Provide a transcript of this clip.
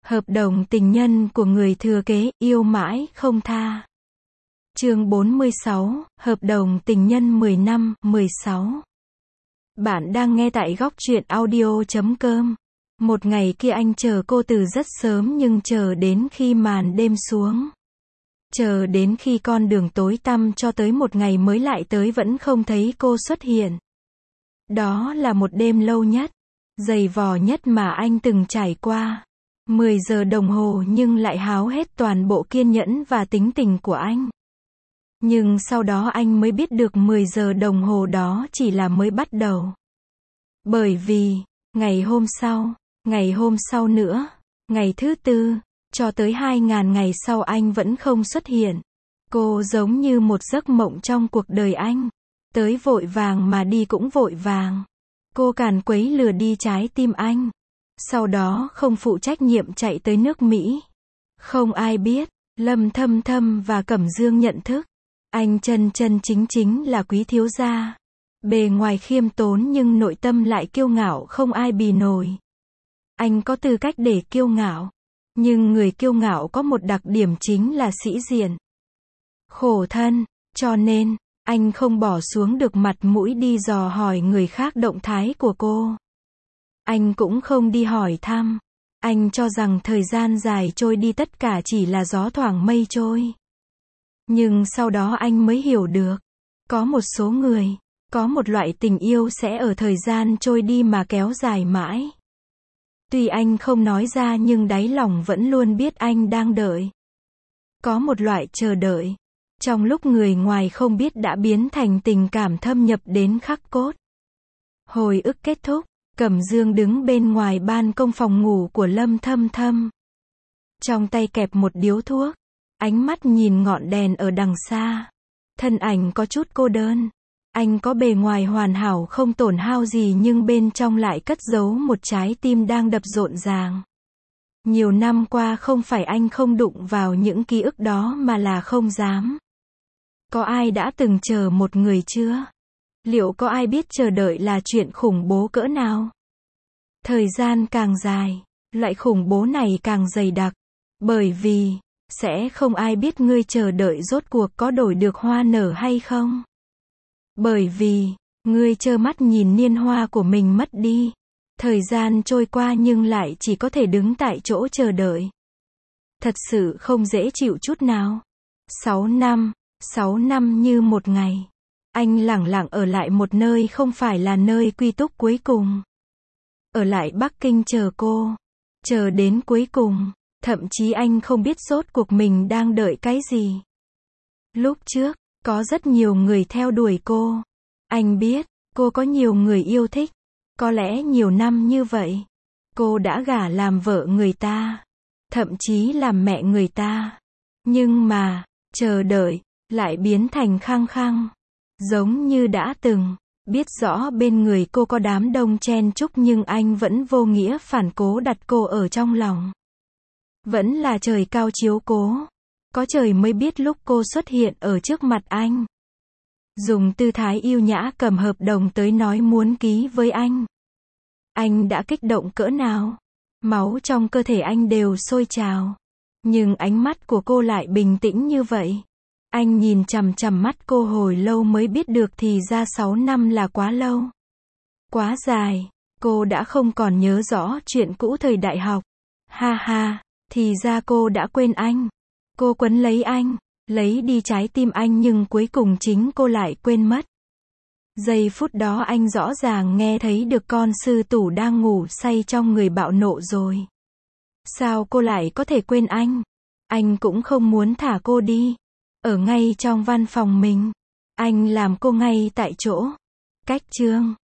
Hợp đồng tình nhân của người thừa kế, yêu mãi không tha. Chương 46, Hợp đồng tình nhân 10 năm, 16. Bạn đang nghe tại góc truyện audio.com. Một ngày kia anh chờ cô từ rất sớm nhưng chờ đến khi màn đêm xuống. Chờ đến khi con đường tối tăm cho tới một ngày mới lại tới vẫn không thấy cô xuất hiện. Đó là một đêm lâu nhất, dày vò nhất mà anh từng trải qua. 10 giờ đồng hồ nhưng lại háo hết toàn bộ kiên nhẫn và tính tình của anh. Nhưng sau đó anh mới biết được 10 giờ đồng hồ đó chỉ là mới bắt đầu. Bởi vì, ngày hôm sau nữa, ngày thứ tư, cho tới 2.000 ngày sau anh vẫn không xuất hiện. Cô giống như một giấc mộng trong cuộc đời anh. Tới vội vàng mà đi cũng vội vàng. Cô càn quấy lừa đi trái tim anh. Sau đó không phụ trách nhiệm chạy tới nước Mỹ. Không ai biết, Lâm Thâm Thâm và Cẩm Dương nhận thức. Anh chân chân chính là quý thiếu gia. Bề ngoài khiêm tốn nhưng nội tâm lại kiêu ngạo không ai bì nổi. Anh có tư cách để kiêu ngạo. Nhưng người kiêu ngạo có một đặc điểm chính là sĩ diện. Khổ thân, cho nên, anh không bỏ xuống được mặt mũi đi dò hỏi người khác động thái của cô. Anh cũng không đi hỏi thăm. Anh cho rằng thời gian dài trôi đi tất cả chỉ là gió thoảng mây trôi. Nhưng sau đó anh mới hiểu được. Có một số người, có một loại tình yêu sẽ ở thời gian trôi đi mà kéo dài mãi. Tuy anh không nói ra nhưng đáy lòng vẫn luôn biết anh đang đợi. Có một loại chờ đợi. Trong lúc người ngoài không biết đã biến thành tình cảm thâm nhập đến khắc cốt. Hồi ức kết thúc. Cẩm Dương đứng bên ngoài ban công phòng ngủ của Lâm Thâm Thâm. Trong tay kẹp một điếu thuốc. Ánh mắt nhìn ngọn đèn ở đằng xa. Thân ảnh có chút cô đơn. Anh có bề ngoài hoàn hảo không tổn hao gì nhưng bên trong lại cất giấu một trái tim đang đập rộn ràng. Nhiều năm qua không phải anh không đụng vào những ký ức đó mà là không dám. Có ai đã từng chờ một người chưa? Liệu có ai biết chờ đợi là chuyện khủng bố cỡ nào? Thời gian càng dài, loại khủng bố này càng dày đặc. Bởi vì, sẽ không ai biết ngươi chờ đợi rốt cuộc có đổi được hoa nở hay không. Bởi vì, ngươi trơ mắt nhìn niên hoa của mình mất đi. Thời gian trôi qua nhưng lại chỉ có thể đứng tại chỗ chờ đợi. Thật sự không dễ chịu chút nào. 6 năm như một ngày. Anh lẳng lặng ở lại một nơi không phải là nơi quy túc cuối cùng. Ở lại Bắc Kinh chờ cô. Chờ đến cuối cùng. Thậm chí anh không biết rốt cuộc mình đang đợi cái gì. Lúc trước, có rất nhiều người theo đuổi cô. Anh biết, cô có nhiều người yêu thích. Có lẽ nhiều năm như vậy, cô đã gả làm vợ người ta. Thậm chí làm mẹ người ta. Nhưng mà, chờ đợi, lại biến thành khăng khăng. Giống như đã từng, biết rõ bên người cô có đám đông chen chúc nhưng anh vẫn vô nghĩa phản cố đặt cô ở trong lòng. Vẫn là trời cao chiếu cố. Có trời mới biết lúc cô xuất hiện ở trước mặt anh. Dùng tư thái yêu nhã cầm hợp đồng tới nói muốn ký với anh. Anh đã kích động cỡ nào? Máu trong cơ thể anh đều sôi trào. Nhưng ánh mắt của cô lại bình tĩnh như vậy. Anh nhìn chằm chằm mắt cô hồi lâu mới biết được thì ra 6 năm là quá lâu. Quá dài. Cô đã không còn nhớ rõ chuyện cũ thời đại học. Ha ha, thì ra cô đã quên anh. Cô quấn lấy anh, lấy đi trái tim anh nhưng cuối cùng chính cô lại quên mất. Giây phút đó anh rõ ràng nghe thấy được con sư tử đang ngủ say trong người bạo nộ rồi. Sao cô lại có thể quên anh? Anh cũng không muốn thả cô đi. Ở ngay trong văn phòng mình. Anh làm cô ngay tại chỗ. Cách chương